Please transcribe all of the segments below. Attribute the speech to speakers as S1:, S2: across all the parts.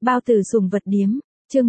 S1: Bao tử sủng vật điếm, chương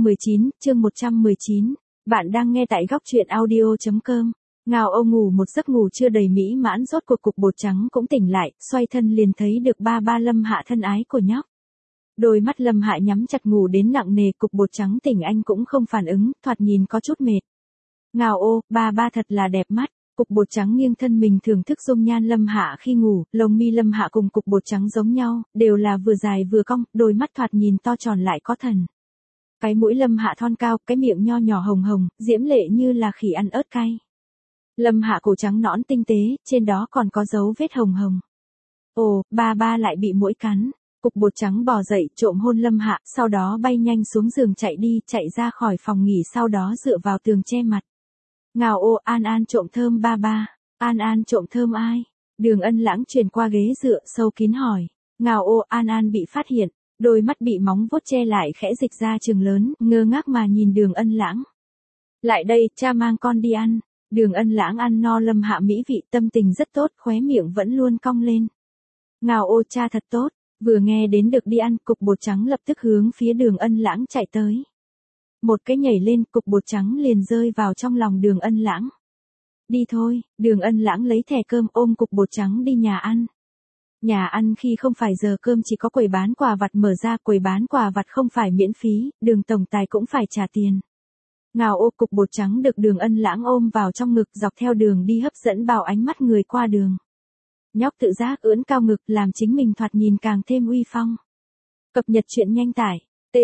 S1: 119. Bạn đang nghe tại góc truyện audio.com. Ngào Âu ngủ một giấc ngủ chưa đầy mỹ mãn, rốt cuộc cục bột trắng cũng tỉnh lại, xoay thân liền thấy được ba Lâm Hạ thân ái của nhóc. Đôi mắt Lâm Hạ nhắm chặt ngủ đến nặng nề, cục bột trắng tỉnh anh cũng không phản ứng, thoạt nhìn có chút mệt. Ngào ô, ba thật là đẹp mắt. Cục bột trắng nghiêng thân mình thưởng thức dung nhan Lâm Hạ khi ngủ, lông mi Lâm Hạ cùng cục bột trắng giống nhau, đều là vừa dài vừa cong, đôi mắt thoạt nhìn to tròn lại có thần. Cái mũi Lâm Hạ thon cao, cái miệng nho nhỏ hồng hồng, diễm lệ như là khỉ ăn ớt cay. Lâm Hạ cổ trắng nõn tinh tế, trên đó còn có dấu vết hồng hồng. Ồ, ba lại bị muỗi cắn. Cục bột trắng bò dậy, trộm hôn Lâm Hạ, sau đó bay nhanh xuống giường chạy đi, chạy ra khỏi phòng nghỉ, sau đó dựa vào tường che mặt. Ngào ô, An trộm thơm ba. An trộm thơm ai? Đường Ân Lãng truyền qua ghế dựa, sâu kín hỏi. Ngào ô, An bị phát hiện, đôi mắt bị móng vuốt che lại khẽ dịch ra trừng lớn, ngơ ngác mà nhìn Đường Ân Lãng. Lại đây, cha mang con đi ăn. Đường Ân Lãng ăn no Lâm Hạ mỹ vị, tâm tình rất tốt, khóe miệng vẫn luôn cong lên. Ngào ô, cha thật tốt. Vừa nghe đến được đi ăn, cục bột trắng lập tức hướng phía Đường Ân Lãng chạy tới. Một cái nhảy lên, cục bột trắng liền rơi vào trong lòng Đường Ân Lãng. Đi thôi, Đường Ân Lãng lấy thẻ cơm ôm cục bột trắng đi nhà ăn. Nhà ăn khi không phải giờ cơm chỉ có quầy bán quà vặt mở ra, quầy bán quà vặt không phải miễn phí, Đường tổng tài cũng phải trả tiền. Ngào ô, cục bột trắng được Đường Ân Lãng ôm vào trong ngực, dọc theo đường đi hấp dẫn bao ánh mắt người qua đường. Nhóc tự giác ưỡn cao ngực làm chính mình thoạt nhìn càng thêm uy phong. Cập nhật truyện nhanh tải.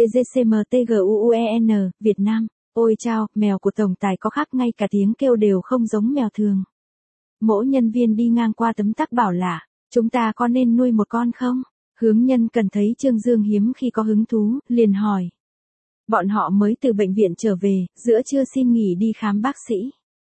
S1: TGCMTGUUEN, Việt Nam. Ôi chao, mèo của tổng tài có khác, ngay cả tiếng kêu đều không giống mèo thường. Mỗi nhân viên đi ngang qua tấm tắc bảo là, chúng ta có nên nuôi một con không? Hướng Nhân Cần thấy Trương Dương hiếm khi có hứng thú, liền hỏi. Bọn họ mới từ bệnh viện trở về, giữa trưa xin nghỉ đi khám bác sĩ.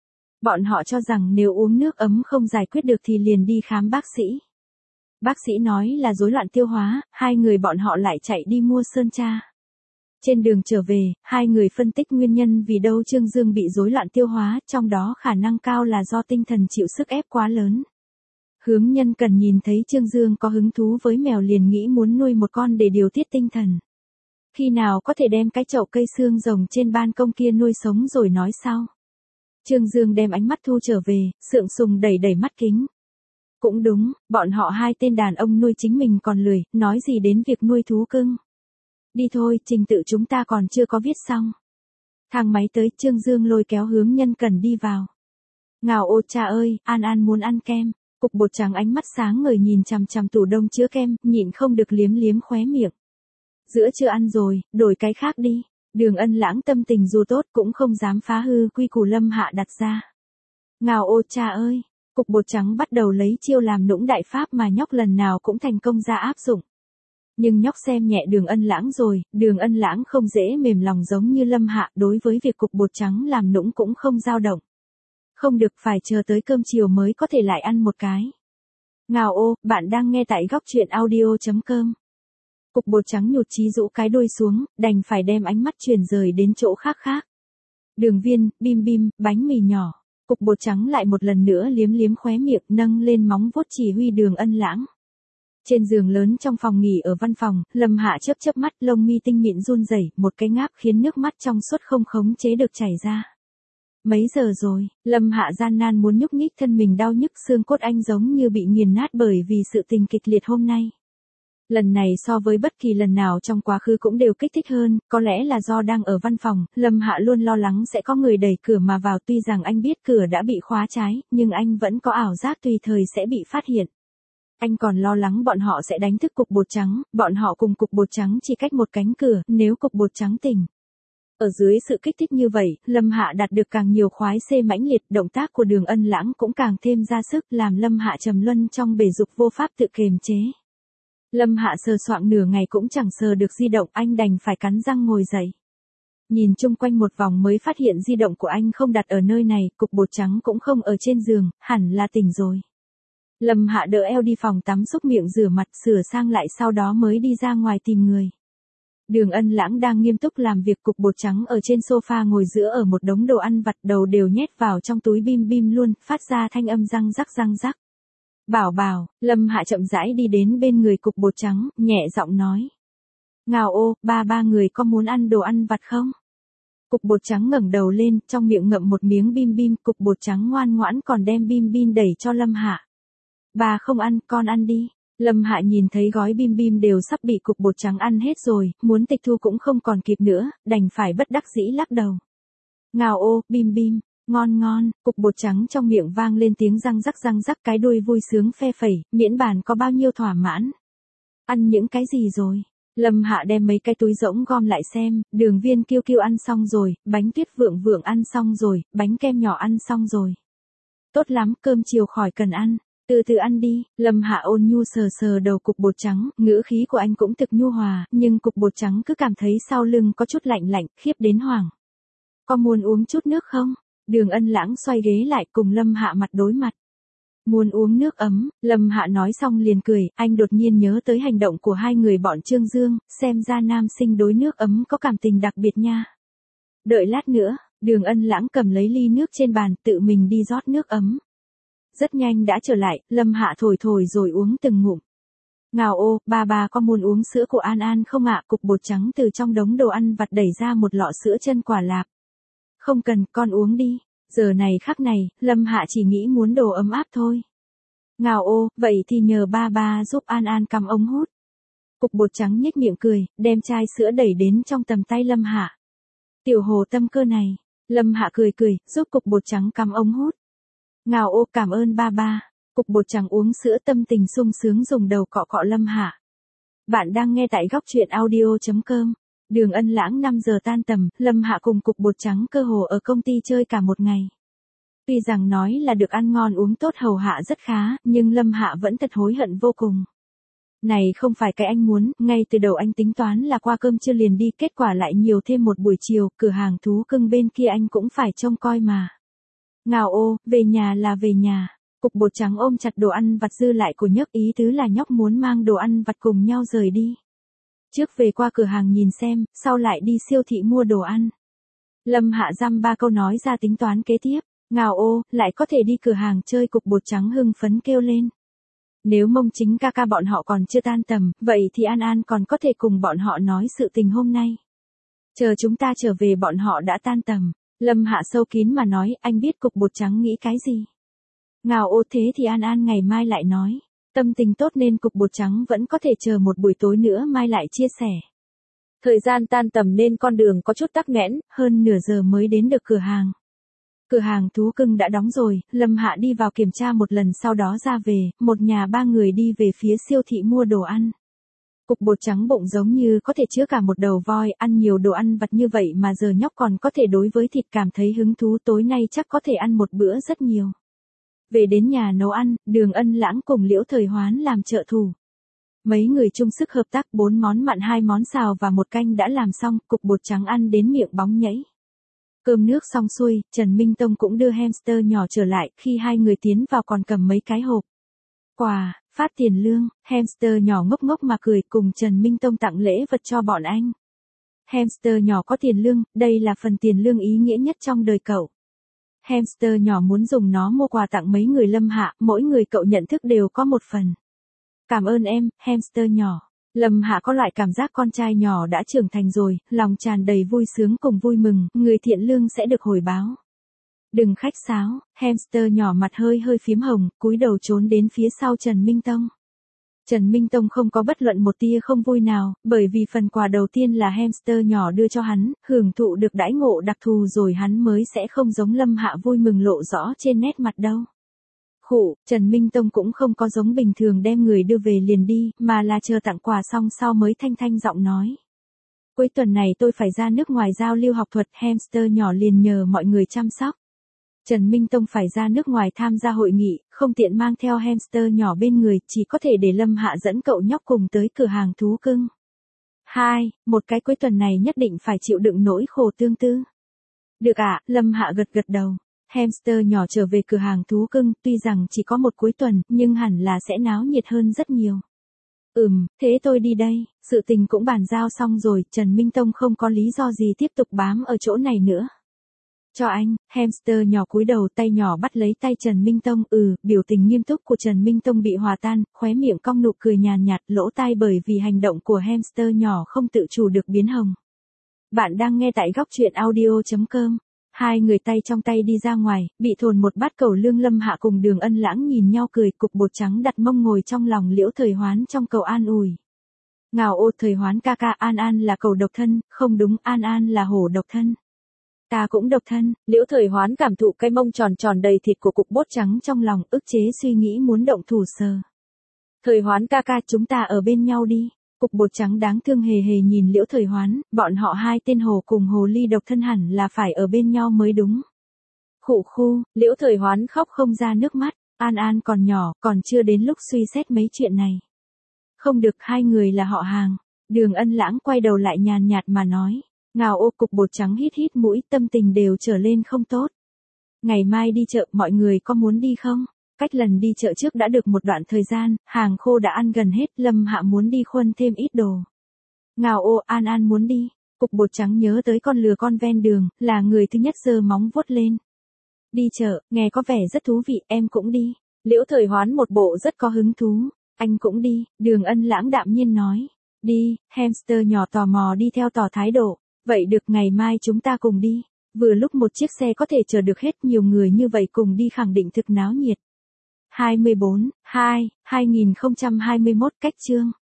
S1: Bọn họ cho rằng nếu uống nước ấm không giải quyết được thì liền đi khám bác sĩ. Bác sĩ nói là rối loạn tiêu hóa, hai người bọn họ lại chạy đi mua sơn tra. Trên đường trở về, hai người phân tích nguyên nhân vì đâu Trương Dương bị rối loạn tiêu hóa, trong đó khả năng cao là do tinh thần chịu sức ép quá lớn. Hướng Nhân Cần nhìn thấy Trương Dương có hứng thú với mèo liền nghĩ muốn nuôi một con để điều tiết tinh thần. Khi nào có thể đem cái chậu cây xương rồng trên ban công kia nuôi sống rồi nói sau. Trương Dương đem ánh mắt thu trở về, sượng sùng đẩy mắt kính. Cũng đúng, bọn họ hai tên đàn ông nuôi chính mình còn lười, nói gì đến việc nuôi thú cưng. Đi thôi, trình tự chúng ta còn chưa có viết xong. Thang máy tới, Trương Dương lôi kéo Hướng Nhân Cần đi vào. Ngào ô, cha ơi, An muốn ăn kem. Cục bột trắng ánh mắt sáng ngời nhìn chằm chằm tủ đông chứa kem, nhịn không được liếm khóe miệng. Giữa chưa ăn rồi, đổi cái khác đi. Đường Ân Lãng tâm tình dù tốt cũng không dám phá hư quy củ Lâm Hạ đặt ra. Ngào ô, cha ơi. Cục bột trắng bắt đầu lấy chiêu làm nũng đại pháp mà nhóc lần nào cũng thành công ra áp dụng. Nhưng nhóc xem nhẹ Đường Ân Lãng rồi, Đường Ân Lãng không dễ mềm lòng giống như Lâm Hạ, đối với việc cục bột trắng làm nũng cũng không dao động. Không được, phải chờ tới cơm chiều mới có thể lại ăn một cái. Ngào ô, bạn đang nghe tại góc truyện audio.com. Cục bột trắng nhụt chí rũ cái đuôi xuống, đành phải đem ánh mắt chuyển rời đến chỗ khác. Đường Viên, bim, bánh mì nhỏ. Cục bột trắng lại một lần nữa liếm khóe miệng, nâng lên móng vuốt chỉ huy Đường Ân Lãng. Trên giường lớn trong phòng nghỉ ở văn phòng, Lâm Hạ chớp mắt, lông mi tinh mịn run rẩy, một cái ngáp khiến nước mắt trong suốt không khống chế được chảy ra. Mấy giờ rồi? Lâm Hạ gian nan muốn nhúc nhích thân mình, đau nhức xương cốt anh giống như bị nghiền nát bởi vì sự tình kịch liệt hôm nay. Lần này so với bất kỳ lần nào trong quá khứ cũng đều kích thích hơn, có lẽ là do đang ở văn phòng, Lâm Hạ luôn lo lắng sẽ có người đẩy cửa mà vào, tuy rằng anh biết cửa đã bị khóa trái, nhưng anh vẫn có ảo giác tùy thời sẽ bị phát hiện. Anh còn lo lắng bọn họ sẽ đánh thức cục bột trắng, bọn họ cùng cục bột trắng chỉ cách một cánh cửa, nếu cục bột trắng tỉnh. Ở dưới sự kích thích như vậy, Lâm Hạ đạt được càng nhiều khoái xê mãnh liệt, động tác của Đường Ân Lãng cũng càng thêm ra sức, làm Lâm Hạ trầm luân trong bể dục vô pháp tự kiềm chế. Lâm Hạ sờ soạng nửa ngày cũng chẳng sờ được di động, anh đành phải cắn răng ngồi dậy. Nhìn chung quanh một vòng mới phát hiện di động của anh không đặt ở nơi này, cục bột trắng cũng không ở trên giường, hẳn là tỉnh rồi. Lâm Hạ đỡ eo đi phòng tắm xúc miệng rửa mặt sửa sang lại, sau đó mới đi ra ngoài tìm người. Đường Ân Lãng đang nghiêm túc làm việc, cục bột trắng ở trên sofa ngồi giữa ở một đống đồ ăn vặt, đầu đều nhét vào trong túi bim luôn, phát ra thanh âm răng rắc. Bảo, Lâm Hạ chậm rãi đi đến bên người cục bột trắng, nhẹ giọng nói. Ngào ô, ba người có muốn ăn đồ ăn vặt không? Cục bột trắng ngẩng đầu lên, trong miệng ngậm một miếng bim bim, cục bột trắng ngoan ngoãn còn đem bim bim đẩy cho Lâm Hạ. Bà không ăn, con ăn đi. Lâm Hạ nhìn thấy gói bim bim đều sắp bị cục bột trắng ăn hết rồi, muốn tịch thu cũng không còn kịp nữa, đành phải bất đắc dĩ lắc đầu. Ngào ô, bim bim, ngon ngon, cục bột trắng trong miệng vang lên tiếng răng rắc cái đuôi vui sướng phe phẩy, miễn bàn có bao nhiêu thỏa mãn. Ăn những cái gì rồi? Lâm Hạ đem mấy cái túi rỗng gom lại xem, đường viên kiêu kiêu ăn xong rồi, bánh tuyết vượng vượng ăn xong rồi, bánh kem nhỏ ăn xong rồi. Tốt lắm, cơm chiều khỏi cần ăn. Từ từ ăn đi. Lâm Hạ ôn nhu sờ sờ đầu cục bột trắng, ngữ khí của anh cũng thực nhu hòa, nhưng cục bột trắng cứ cảm thấy sau lưng có chút lạnh lạnh, khiếp đến hoảng. Có muốn uống chút nước không? Đường Ân Lãng xoay ghế lại cùng Lâm Hạ mặt đối mặt. Muốn uống nước ấm, Lâm Hạ nói xong liền cười, anh đột nhiên nhớ tới hành động của hai người bọn Trương Dương, xem ra nam sinh đối nước ấm có cảm tình đặc biệt nha. Đợi lát nữa, Đường Ân Lãng cầm lấy ly nước trên bàn, tự mình đi rót nước ấm. Rất nhanh đã trở lại, Lâm Hạ thổi rồi uống từng ngụm. Ngào ô, ba có muốn uống sữa của An An không ạ? Cục bột trắng từ trong đống đồ ăn vặt đẩy ra một lọ sữa chân quả lạp. Không cần, con uống đi. Giờ này khắc này, Lâm Hạ chỉ nghĩ muốn đồ ấm áp thôi. Ngào ô, vậy thì nhờ ba giúp An An cắm ống hút. Cục bột trắng nhếch miệng cười, đem chai sữa đẩy đến trong tầm tay Lâm Hạ. Tiểu hồ tâm cơ này. Lâm Hạ cười, giúp cục bột trắng cắm ống hút. Ngào ô, cảm ơn ba. Cục bột trắng uống sữa tâm tình sung sướng dùng đầu cọ cọ Lâm Hạ. Bạn đang nghe tại góc truyện audio.com. Đường Ân Lãng 5 giờ tan tầm, Lâm Hạ cùng cục bột trắng cơ hồ ở công ty chơi cả một ngày. Tuy rằng nói là được ăn ngon uống tốt hầu hạ rất khá, nhưng Lâm Hạ vẫn thật hối hận vô cùng. Này không phải cái anh muốn, ngay từ đầu anh tính toán là qua cơm trưa liền đi, kết quả lại nhiều thêm một buổi chiều, cửa hàng thú cưng bên kia anh cũng phải trông coi mà. Ngào ô, về nhà là về nhà. Cục bột trắng ôm chặt đồ ăn vặt dư lại của nhóc, ý tứ là nhóc muốn mang đồ ăn vặt cùng nhau rời đi. Trước về qua cửa hàng nhìn xem, sau lại đi siêu thị mua đồ ăn. Lâm Hạ dăm ba câu nói ra tính toán kế tiếp. Ngào ô, lại có thể đi cửa hàng chơi, cục bột trắng hưng phấn kêu lên. Nếu Mông Chính ca ca bọn họ còn chưa tan tầm, vậy thì An An còn có thể cùng bọn họ nói sự tình hôm nay. Chờ chúng ta trở về bọn họ đã tan tầm. Lâm Hạ sâu kín mà nói, anh biết cục bột trắng nghĩ cái gì. Ngào ô, thế thì An An ngày mai lại nói. Tâm tình tốt nên cục bột trắng vẫn có thể chờ một buổi tối nữa mai lại chia sẻ. Thời gian tan tầm nên con đường có chút tắc nghẽn, hơn nửa giờ mới đến được cửa hàng. Cửa hàng thú cưng đã đóng rồi, Lâm Hạ đi vào kiểm tra một lần sau đó ra về, một nhà ba người đi về phía siêu thị mua đồ ăn. Cục bột trắng bụng giống như có thể chứa cả một đầu voi, ăn nhiều đồ ăn vặt như vậy mà giờ nhóc còn có thể đối với thịt cảm thấy hứng thú, tối nay chắc có thể ăn một bữa rất nhiều. Về đến nhà nấu ăn, Đường Ân Lãng cùng Liễu Thời Hoán làm trợ thủ. Mấy người chung sức hợp tác, 4 món mặn 2 món xào và một canh đã làm xong, cục bột trắng ăn đến miệng bóng nhảy. Cơm nước xong xuôi, Trần Minh Tông cũng đưa hamster nhỏ trở lại, khi hai người tiến vào còn cầm mấy cái hộp quà, phát tiền lương, hamster nhỏ ngốc ngốc mà cười cùng Trần Minh Tông tặng lễ vật cho bọn anh. Hamster nhỏ có tiền lương, đây là phần tiền lương ý nghĩa nhất trong đời cậu. Hamster nhỏ muốn dùng nó mua quà tặng mấy người Lâm Hạ, mỗi người cậu nhận thức đều có một phần. Cảm ơn em, hamster nhỏ. Lâm Hạ có loại cảm giác con trai nhỏ đã trưởng thành rồi, lòng tràn đầy vui sướng cùng vui mừng, người thiện lương sẽ được hồi báo. Đừng khách sáo, hamster nhỏ mặt hơi phím hồng, cúi đầu trốn đến phía sau Trần Minh Tông. Trần Minh Tông không có bất luận một tia không vui nào, bởi vì phần quà đầu tiên là hamster nhỏ đưa cho hắn, hưởng thụ được đãi ngộ đặc thù rồi hắn mới sẽ không giống Lâm Hạ vui mừng lộ rõ trên nét mặt đâu. Trần Minh Tông cũng không có giống bình thường đem người đưa về liền đi, mà là chờ tặng quà xong sau mới thanh giọng nói. Cuối tuần này tôi phải ra nước ngoài giao lưu học thuật, hamster nhỏ liền nhờ mọi người chăm sóc. Trần Minh Tông phải ra nước ngoài tham gia hội nghị, không tiện mang theo hamster nhỏ bên người, chỉ có thể để Lâm Hạ dẫn cậu nhóc cùng tới cửa hàng thú cưng. Một cái cuối tuần này nhất định phải chịu đựng nỗi khổ tương tư. Được ạ, Lâm Hạ gật đầu. Hamster nhỏ trở về cửa hàng thú cưng, tuy rằng chỉ có một cuối tuần, nhưng hẳn là sẽ náo nhiệt hơn rất nhiều. Thế tôi đi đây, sự tình cũng bàn giao xong rồi, Trần Minh Tông không có lý do gì tiếp tục bám ở chỗ này nữa. Cho anh, hamster nhỏ cúi đầu tay nhỏ bắt lấy tay Trần Minh Tông, biểu tình nghiêm túc của Trần Minh Tông bị hòa tan, khóe miệng cong nụ cười nhàn nhạt, lỗ tai bởi vì hành động của hamster nhỏ không tự chủ được biến hồng. Bạn đang nghe tại góc truyện audio.com. Hai người tay trong tay đi ra ngoài, bị thồn một bát cẩu lương Lâm Hạ cùng Đường Ân Lãng nhìn nhau cười, cục bột trắng đặt mông ngồi trong lòng Liễu Thời Hoán trong cầu an ủi. Ngào ô Thời Hoán ca ca, An An là cẩu độc thân, không đúng, An An là hổ độc thân. Ta cũng độc thân, Liễu Thời Hoán cảm thụ cái mông tròn tròn đầy thịt của cục bốt trắng trong lòng, ức chế suy nghĩ muốn động thủ sờ. Thời Hoán ca ca, chúng ta ở bên nhau đi. Cục bột trắng đáng thương hề hề nhìn Liễu Thời Hoán, bọn họ hai tên hồ cùng hồ ly độc thân hẳn là phải ở bên nhau mới đúng. Khụ khu, Liễu Thời Hoán khóc không ra nước mắt, An An còn nhỏ, còn chưa đến lúc suy xét mấy chuyện này. Không được, hai người là họ hàng. Đường Ân Lãng quay đầu lại nhàn nhạt mà nói. Ngào ô, cục bột trắng hít hít mũi, tâm tình đều trở lên không tốt. Ngày mai đi chợ, mọi người có muốn đi không? Cách lần đi chợ trước đã được một đoạn thời gian, hàng khô đã ăn gần hết, Lâm Hạ muốn đi khuân thêm ít đồ. Ngào ô, An An muốn đi. Cục bột trắng nhớ tới con lừa con ven đường, là người thứ nhất giơ móng vuốt lên. Đi chợ, nghe có vẻ rất thú vị, em cũng đi. Liễu Thời Hoán một bộ rất có hứng thú. Anh cũng đi, Đường Ân Lãng đạm nhiên nói. Đi, hamster nhỏ tò mò đi theo tỏ thái độ. Vậy được, ngày mai chúng ta cùng đi. Vừa lúc một chiếc xe có thể chở được hết nhiều người như vậy cùng đi khẳng định thực náo nhiệt. 24/2/2021 cách chương